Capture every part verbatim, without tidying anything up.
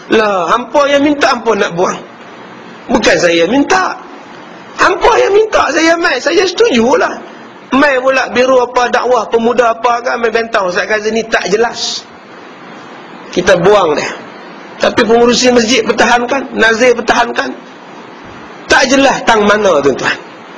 Lah, hampa yang minta, hampa nak buang. Bukan saya minta. Hampa yang minta, saya mai. Saya setujulah. Mai pula biro apa, dakwah, pemuda apa kan, mai bentang Ustaz Kazim ni tak jelas. Kita buang dia. Tapi pengurusi masjid pertahankan, nazir pertahankan. Tak jelas tang mana tuan-tuan.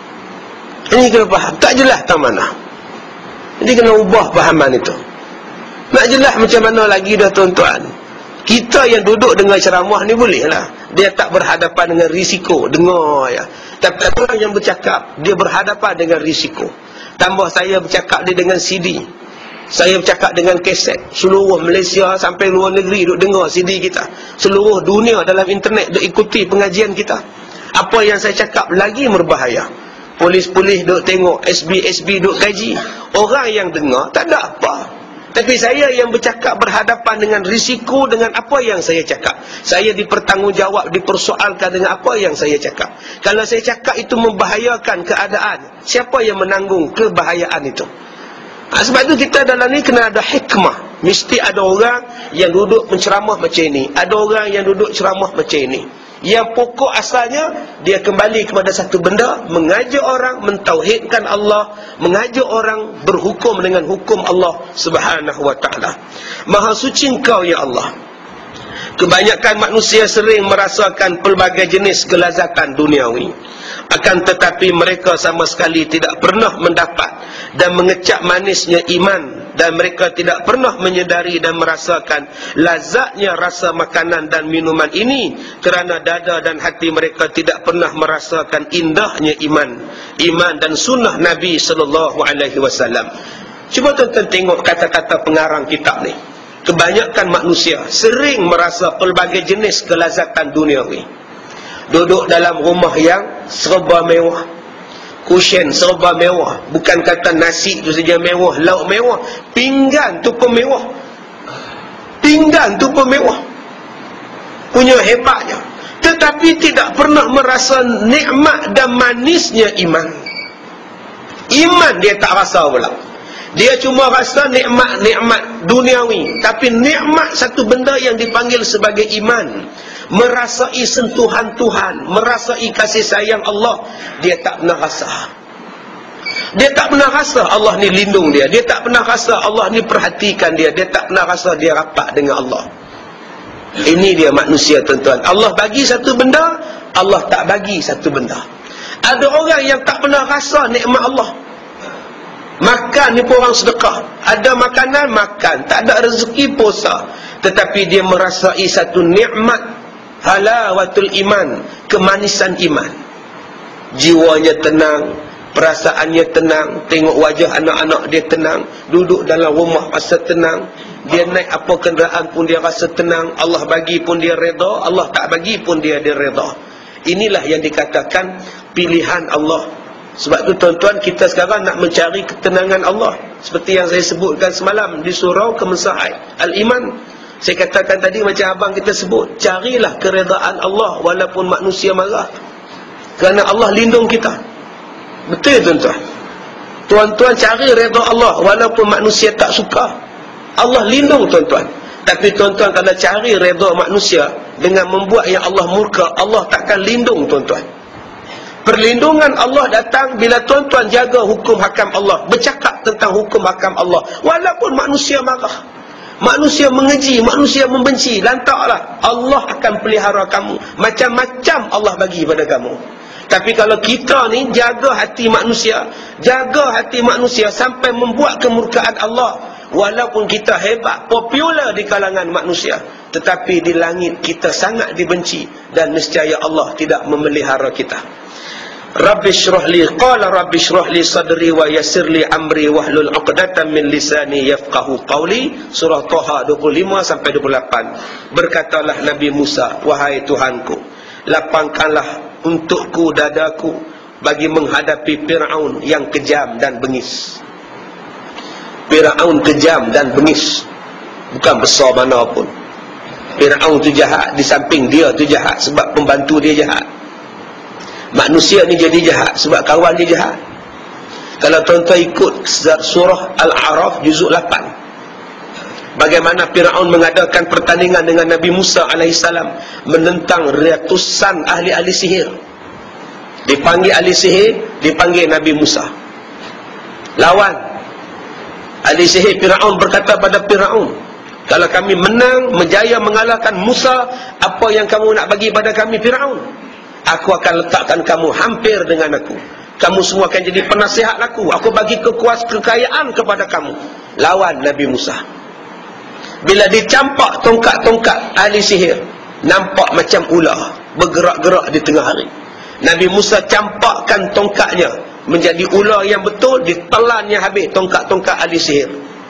Ini kena faham, tak jelas tang mana. Jadi kena ubah fahaman itu. Nak jelas macam mana lagi dah tuan-tuan. Kita yang duduk dengar ceramah ni boleh lah. Dia tak berhadapan dengan risiko, dengar ya. Tapi orang yang bercakap, dia berhadapan dengan risiko. Tambah saya bercakap dia dengan C D. Saya bercakap dengan kaset. Seluruh Malaysia sampai luar negeri duk dengar C D kita. Seluruh dunia dalam internet duk ikuti pengajian kita. Apa yang saya cakap lagi berbahaya. Polis-polis duk tengok, S B S B duk kaji. Orang yang dengar tak ada apa. Tapi saya yang bercakap berhadapan dengan risiko dengan apa yang saya cakap. Saya dipertanggungjawab, dipersoalkan dengan apa yang saya cakap. Kalau saya cakap itu membahayakan keadaan, siapa yang menanggung kebahayaan itu? Ha, sebab tu kita dalam ni kena ada hikmah. Mesti ada orang yang duduk menceramah macam ini, ada orang yang duduk ceramah macam ini. Yang pokok asalnya, dia kembali kepada satu benda, mengajak orang mentauhidkan Allah, mengajak orang berhukum dengan hukum Allah Subhanahu wa ta'ala. Maha suci Engkau ya Allah. Kebanyakan manusia sering merasakan pelbagai jenis kelazatan duniawi, akan tetapi mereka sama sekali tidak pernah mendapat dan mengecap manisnya iman, dan mereka tidak pernah menyedari dan merasakan lazatnya rasa makanan dan minuman ini, kerana dada dan hati mereka tidak pernah merasakan indahnya iman iman dan sunnah Nabi sallallahu alaihi wasallam. Cuba tuan-tuan tengok kata-kata pengarang kitab ni. Kebanyakan manusia sering merasa pelbagai jenis kelazatan duniawi. Duduk dalam rumah yang serba mewah, kusyen serba mewah. Bukan kata nasi tu saja mewah, lauk mewah, pinggan tu pun mewah. Pinggan tu pun mewah. Punya hebatnya. Tetapi tidak pernah merasa nikmat dan manisnya iman. Iman dia tak rasa pula. Dia cuma rasa nikmat-nikmat duniawi. Tapi nikmat satu benda yang dipanggil sebagai iman, merasai sentuhan Tuhan, merasai kasih sayang Allah, dia tak pernah rasa. Dia tak pernah rasa Allah ni lindung dia. Dia tak pernah rasa Allah ni perhatikan dia. Dia tak pernah rasa dia rapat dengan Allah. Ini dia manusia tuan-tuan. Allah bagi satu benda, Allah tak bagi satu benda. Ada orang yang tak pernah rasa nikmat Allah. Makan ni pun orang sedekah. Ada makanan, makan. Tak ada rezeki, puasa. Tetapi dia merasai satu nikmat halawatul iman, kemanisan iman. Jiwanya tenang, perasaannya tenang, tengok wajah anak-anak dia tenang, duduk dalam rumah rasa tenang, dia naik apa kenderaan pun dia rasa tenang, Allah bagi pun dia reda, Allah tak bagi pun dia dia reda. Inilah yang dikatakan pilihan Allah. Sebab tu tuan-tuan, kita sekarang nak mencari ketenangan Allah. Seperti yang saya sebutkan semalam di surau Kemensahat Al-Iman. Saya katakan tadi macam abang kita sebut, carilah keredaan Allah walaupun manusia marah. Kerana Allah lindung kita. Betul tuan-tuan? Tuan-tuan cari reda Allah walaupun manusia tak suka. Allah lindung tuan-tuan. Tapi tuan-tuan kalau cari reda manusia dengan membuat yang Allah murka, Allah takkan lindung tuan-tuan. Perlindungan Allah datang bila tuan-tuan jaga hukum hakam Allah, bercakap tentang hukum hakam Allah walaupun manusia marah, manusia mengeji, manusia membenci, lantaklah, Allah akan pelihara kamu. Macam-macam Allah bagi pada kamu. Tapi kalau kita ni jaga hati manusia, jaga hati manusia sampai membuat kemurkaan Allah, walaupun kita hebat, popular di kalangan manusia, tetapi di langit kita sangat dibenci, dan nescaya Allah tidak memelihara kita. Rabbi shrah li, qala rabbi shrah li sadri wa yassir li amri wahlul 'uqdatam min lisani yafqahu qawli. Surah Taha dua puluh lima sampai dua puluh lapan. Berkatalah Nabi Musa, wahai Tuhanku, lapangkanlah untukku dadaku bagi menghadapi Fir'aun yang kejam dan bengis. Fir'aun kejam dan bengis, bukan besar mana pun. Fir'aun tu jahat, di samping dia tu jahat sebab pembantu dia jahat. Manusia ni jadi jahat sebab kawan dia jahat. Kalau tuan-tuan ikut surah Al-A'raf juzuk lapan, Bagaimana Firaun mengadakan pertandingan dengan Nabi Musa alaihissalam menentang ratusan ahli-ahli sihir. Dipanggil ahli sihir, dipanggil Nabi Musa. Lawan. Ahli sihir Firaun berkata pada Firaun, kalau kami menang, menjaya mengalahkan Musa, apa yang kamu nak bagi pada kami Firaun? Aku akan letakkan kamu hampir dengan aku. Kamu semua akan jadi penasihat aku. Aku bagi kekuasaan kekayaan kepada kamu. Lawan Nabi Musa. Bila dicampak tongkat-tongkat ahli sihir, nampak macam ular bergerak-gerak di tengah hari. Nabi Musa campakkan tongkatnya menjadi ular yang betul, ditelannya habis tongkat-tongkat ahli sihir.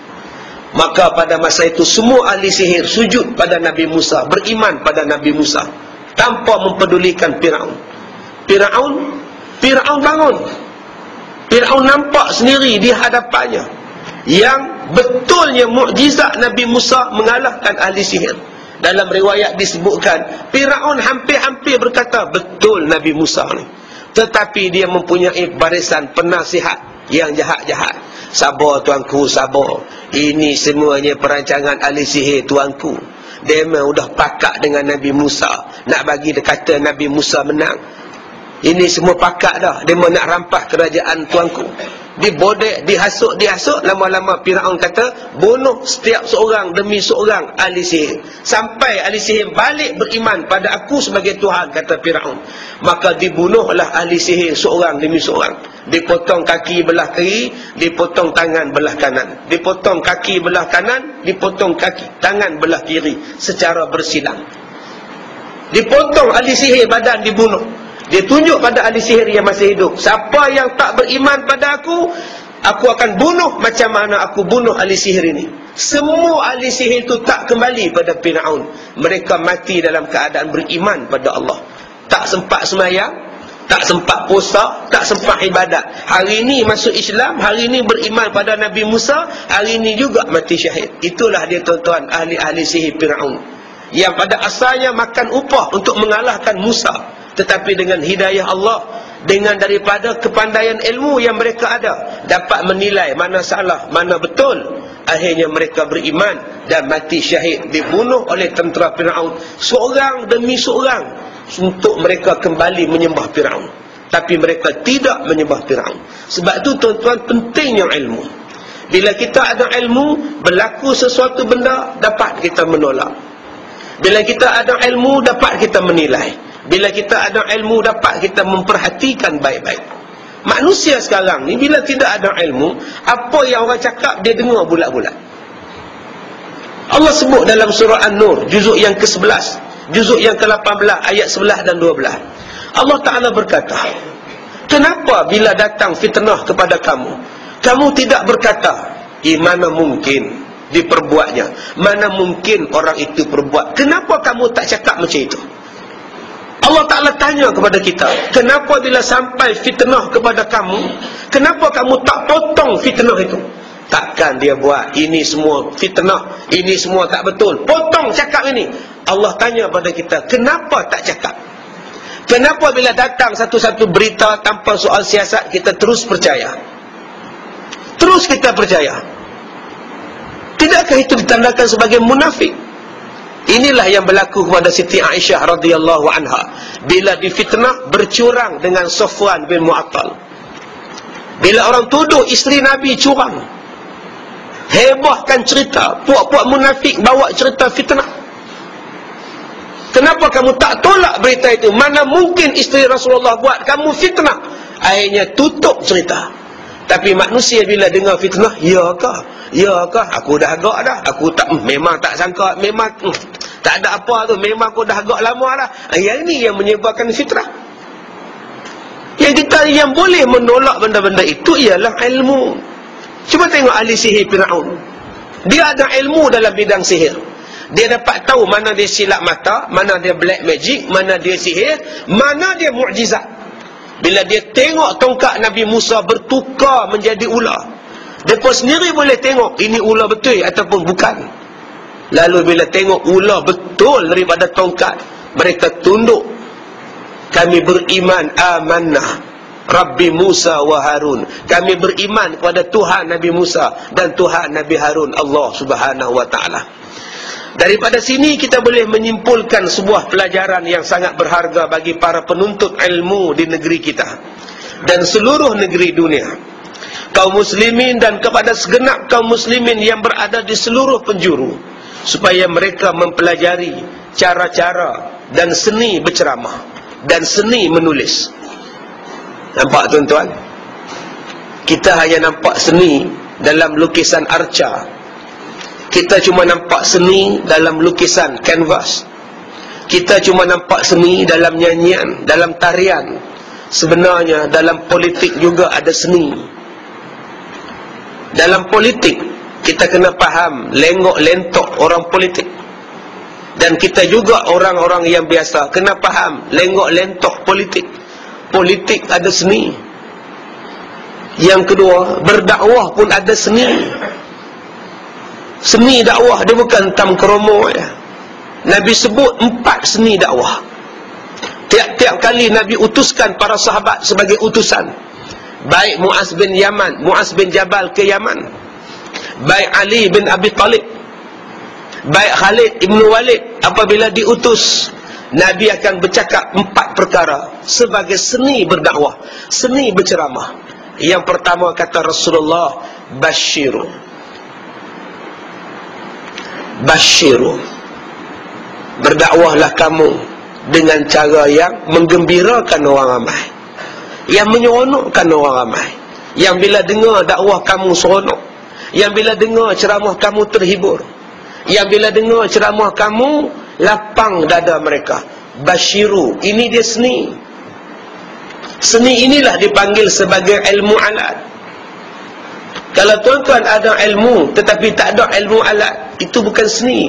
Maka pada masa itu semua ahli sihir sujud pada Nabi Musa, beriman pada Nabi Musa, tanpa mempedulikan Firaun. Firaun Firaun bangun. Firaun nampak sendiri di hadapannya yang betulnya mukjizat Nabi Musa mengalahkan ahli sihir. Dalam riwayat disebutkan Firaun hampir-hampir berkata, betul Nabi Musa ni. Tetapi dia mempunyai barisan penasihat yang jahat-jahat. Sabar tuanku, sabar. Ini semuanya perancangan ahli sihir tuanku. Dia memang dah pakat dengan Nabi Musa, nak bagi dia kata Nabi Musa menang. Ini semua pakat dah. Dia mau nak rampas kerajaan tuanku. Dibodek, dihasut, dihasut. Lama-lama Firaun kata, bunuh setiap seorang demi seorang ahli sihir. Sampai ahli sihir balik beriman pada aku sebagai Tuhan, kata Firaun. Maka dibunuhlah ahli sihir seorang demi seorang. Dipotong kaki belah kiri, dipotong tangan belah kanan. Dipotong kaki belah kanan, dipotong kaki tangan belah kiri secara bersilang. Dipotong ahli sihir badan, dibunuh. Dia tunjuk pada ahli sihir yang masih hidup, siapa yang tak beriman pada aku, aku akan bunuh macam mana aku bunuh ahli sihir ini. Semua ahli sihir itu tak kembali pada Firaun. Mereka mati dalam keadaan beriman pada Allah. Tak sempat semayang, tak sempat puasa, tak sempat ibadat. Hari ini masuk Islam, hari ini beriman pada Nabi Musa, hari ini juga mati syahid. Itulah dia tuan-tuan, ahli-ahli sihir Firaun, yang pada asalnya makan upah untuk mengalahkan Musa. Tetapi dengan hidayah Allah, dengan daripada kepandaian ilmu yang mereka ada, dapat menilai mana salah, mana betul. Akhirnya mereka beriman dan mati syahid, dibunuh oleh tentera Firaun, seorang demi seorang, untuk mereka kembali menyembah Firaun. Tapi mereka tidak menyembah Firaun. Sebab itu tuan-tuan, pentingnya ilmu. Bila kita ada ilmu, berlaku sesuatu benda, dapat kita menolak. Bila kita ada ilmu, dapat kita menilai. Bila kita ada ilmu, dapat kita memperhatikan baik-baik. Manusia sekarang ni bila tidak ada ilmu, apa yang orang cakap dia dengar bulat-bulat. Allah sebut dalam surah An-Nur, juzuk yang ke sebelas, juzuk yang ke lapan belas, ayat sebelas dan dua belas. Allah Ta'ala berkata, kenapa bila datang fitnah kepada kamu, kamu tidak berkata, eh, mana mungkin diperbuatnya, mana mungkin orang itu perbuat. Kenapa kamu tak cakap macam itu? Allah Ta'ala tanya kepada kita, kenapa bila sampai fitnah kepada kamu, kenapa kamu tak potong fitnah itu? Takkan dia buat ini semua fitnah, ini semua tak betul, potong cakap ini. Allah tanya pada kita, kenapa tak cakap? Kenapa bila datang satu-satu berita tanpa soal siasat, kita terus percaya? Terus kita percaya. Tidakkah itu ditandakan sebagai munafik? Inilah yang berlaku kepada Siti Aisyah radhiyallahu anha bila difitnah bercurang dengan Safwan bin Mu'attal. Bila orang tuduh isteri Nabi curang, hebahkan cerita, puak-puak munafik bawa cerita fitnah. Kenapa kamu tak tolak berita itu? Mana mungkin isteri Rasulullah buat, kamu fitnah. Akhirnya tutup cerita. Tapi manusia bila dengar fitnah, ya kah? Ya kah? Aku dah agak dah. Aku tak, memang tak sangka, memang tak ada apa tu, memang aku dah agak lama dah. Yang ini yang menyebabkan fitnah. Yang kita yang boleh menolak benda-benda itu ialah ilmu. Cuba tengok ahli sihir Firaun. Dia ada ilmu dalam bidang sihir. Dia dapat tahu mana dia silap mata, mana dia black magic, mana dia sihir, mana dia mukjizat. Bila dia tengok tongkat Nabi Musa bertukar menjadi ular, dia pun sendiri boleh tengok ini ular betul ataupun bukan. Lalu bila tengok ular betul daripada tongkat, mereka tunduk. Kami beriman, amanah. Rabbi Musa wa Harun. Kami beriman kepada Tuhan Nabi Musa dan Tuhan Nabi Harun, Allah Subhanahu wa taala. Daripada sini kita boleh menyimpulkan sebuah pelajaran yang sangat berharga bagi para penuntut ilmu di negeri kita dan seluruh negeri dunia, kaum muslimin, dan kepada segenap kaum muslimin yang berada di seluruh penjuru, supaya mereka mempelajari cara-cara dan seni berceramah dan seni menulis. Nampak tuan-tuan? Kita hanya nampak seni dalam lukisan arca. Kita cuma nampak seni dalam lukisan kanvas. Kita cuma nampak seni dalam nyanyian, dalam tarian. Sebenarnya dalam politik juga ada seni. Dalam politik kita kena faham lengok lentok orang politik. Dan kita juga orang-orang yang biasa kena faham lengok lentok politik. Politik ada seni. Yang kedua, berdakwah pun ada seni. Seni dakwah dia bukan tam kromo ya. Nabi sebut empat seni dakwah. Tiap-tiap kali Nabi utuskan para sahabat sebagai utusan. Baik Muaz bin Yaman, Muaz bin Jabal ke Yaman. Baik Ali bin Abi Talib, baik Khalid ibn Walid, apabila diutus, Nabi akan bercakap empat perkara sebagai seni berdakwah, seni berceramah. Yang pertama kata Rasulullah, basyiru. Basyiru. Berdakwahlah kamu dengan cara yang menggembirakan orang ramai, yang menyeronokkan orang ramai, yang bila dengar dakwah kamu seronok, yang bila dengar ceramah kamu terhibur, yang bila dengar ceramah kamu lapang dada mereka. Basyiru. Ini dia seni. Seni inilah dipanggil sebagai ilmu alat. Kalau tuan-tuan ada ilmu tetapi tak ada ilmu alat, itu bukan seni.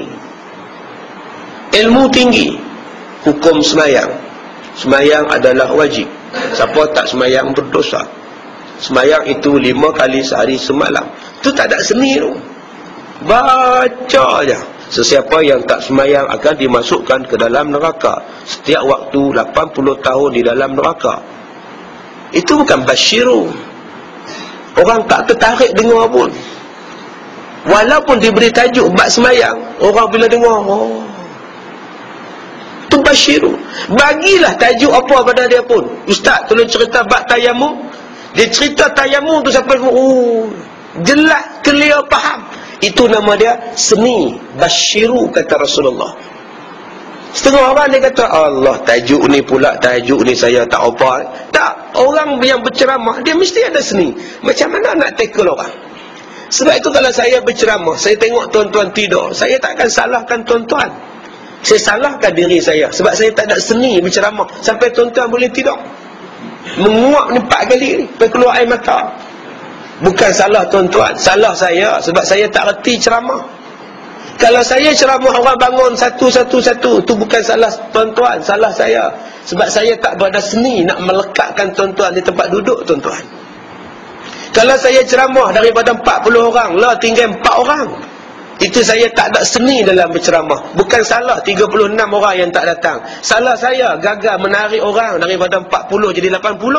Ilmu tinggi. Hukum semayang. Semayang adalah wajib. Siapa tak semayang berdosa. Semayang itu lima kali sehari semalam. Itu tak ada seni tu. Baca aja. Sesiapa yang tak semayang akan dimasukkan ke dalam neraka. Setiap waktu lapan puluh tahun di dalam neraka. Itu bukan basyiru. Orang tak tertarik dengar pun. Walaupun diberi tajuk bab semayang, orang bila dengar, oh, itu basyiru. Bagilah tajuk apa pada dia pun. Ustaz tolong cerita bab tayamum. Dia cerita tayamum tu sampai, oh, jelas, clear, faham. Itu nama dia seni. Basyiru kata Rasulullah. Setengah orang dia kata, Allah, tajuk ni pula, tajuk ni saya tak apa. Tak, orang yang berceramah dia mesti ada seni. Macam mana nak tackle orang? Sebab itu kalau saya berceramah, saya tengok tuan-tuan tidur, saya tak akan salahkan tuan-tuan. Saya salahkan diri saya sebab saya tak ada seni berceramah sampai tuan-tuan boleh tidur. Menguap ni empat kali ni, sampai keluar air mata. Bukan salah tuan-tuan, salah saya sebab saya tak reti ceramah. Kalau saya ceramah orang bangun satu-satu-satu, tu bukan salah tuan-tuan, salah saya. Sebab saya tak berada seni nak melekatkan tuan-tuan di tempat duduk tuan-tuan. Kalau saya ceramah daripada empat puluh orang, lah tinggal empat orang, itu saya tak ada seni dalam berceramah. Bukan salah tiga puluh enam orang yang tak datang. Salah saya gagal menarik orang daripada empat puluh jadi lapan puluh.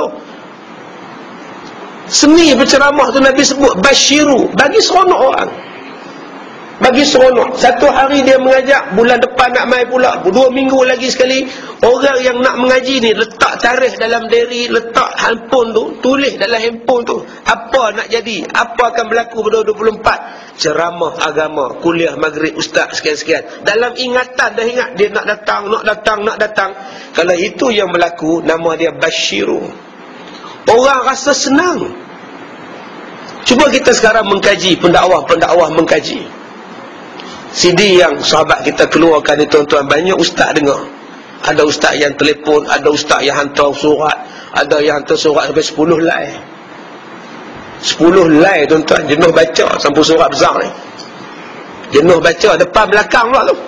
Seni berceramah tu Nabi sebut basyiru, bagi seronok orang. Bagi seronok. Satu hari dia mengajak, bulan depan nak mai pula, dua minggu lagi sekali. Orang yang nak mengaji ni letak tarikh dalam diary, letak handphone tu, tulis dalam handphone tu apa nak jadi, apa akan berlaku pada dua puluh empat. Ceramah agama, kuliah maghrib ustaz sekian-sekian. Dalam ingatan dah ingat dia nak datang, nak datang, nak datang. Kalau itu yang berlaku, nama dia basyiru. Orang rasa senang. Cuba kita sekarang mengkaji, pendakwah-pendakwah mengkaji C D yang sahabat kita keluarkan ni tuan-tuan, banyak ustaz dengar. Ada ustaz yang telefon, ada ustaz yang hantar surat, ada yang hantar surat sampai sepuluh line. sepuluh line tuan-tuan, jenuh baca sampai surat besar ni. Jenuh baca depan belakang pula tu.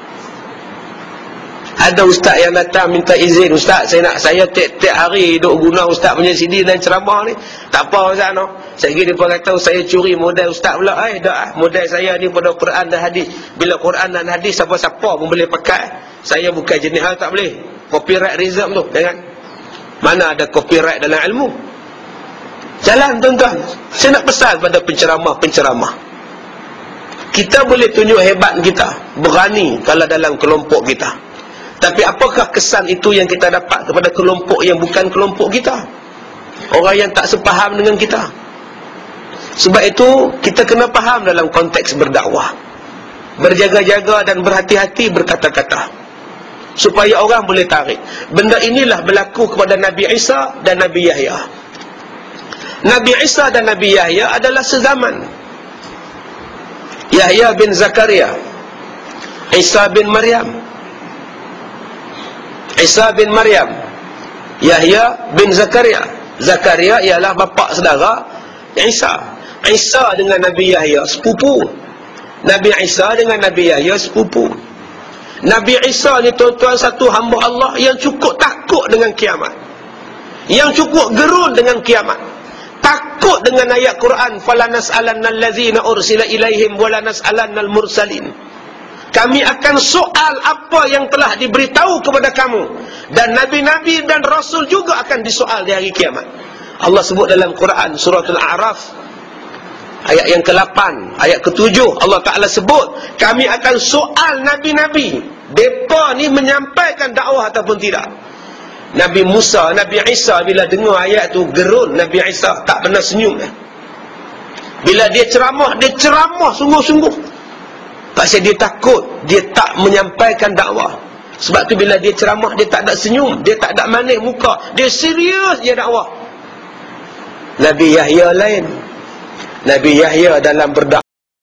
Ada ustaz yang datang minta izin, ustaz saya nak, saya tiap-tiap hari duk guna ustaz punya C D dan ceramah ni. Tak apa ustaz no. Saya pergi dia kata saya curi model ustaz pula. Eh dah, model saya ni pada Quran dan hadis. Bila Quran dan hadis siapa-siapa pun boleh pakai. Saya bukan jenis hal tak boleh. Copyright reserve tu, jangan. Mana ada copyright dalam ilmu? Jalan tuan-tuan. Saya nak pesan pada penceramah-penceramah, kita boleh tunjuk hebat kita, berani kalau dalam kelompok kita. Tapi apakah kesan itu yang kita dapat kepada kelompok yang bukan kelompok kita? Orang yang tak sepaham dengan kita. Sebab itu kita kena faham dalam konteks berdakwah, berjaga-jaga dan berhati-hati berkata-kata, supaya orang boleh tarik. Benda inilah berlaku kepada Nabi Isa dan Nabi Yahya. Nabi Isa dan Nabi Yahya adalah sezaman. Yahya bin Zakaria, Isa bin Maryam. Isa bin Maryam, Yahya bin Zakaria. Zakaria ialah bapa saudara Isa. Isa dengan Nabi Yahya sepupu. Nabi Isa dengan Nabi Yahya sepupu. Nabi Isa ni tuan-tuan satu hamba Allah yang cukup takut dengan kiamat, yang cukup gerun dengan kiamat, takut dengan ayat Quran, fala nas'alannal ladzina ursila ilaihim wala nas'alannal mursalin. Kami akan soal apa yang telah diberitahu kepada kamu, dan nabi-nabi dan rasul juga akan disoal di hari kiamat. Allah sebut dalam Quran surah Al-A'raf ayat yang ke lapan, ayat ke tujuh, Allah Ta'ala sebut kami akan soal nabi-nabi, mereka ni menyampaikan dakwah ataupun tidak. Nabi Musa, Nabi Isa bila dengar ayat tu gerun. Nabi Isa tak pernah senyum. Bila dia ceramah, dia ceramah sungguh-sungguh. Pasal dia takut, dia tak menyampaikan dakwah. Sebab tu bila dia ceramah, dia tak ada senyum, dia tak ada manis muka, dia serius dia dakwah. Nabi Yahya lain. Nabi Yahya dalam berdakwah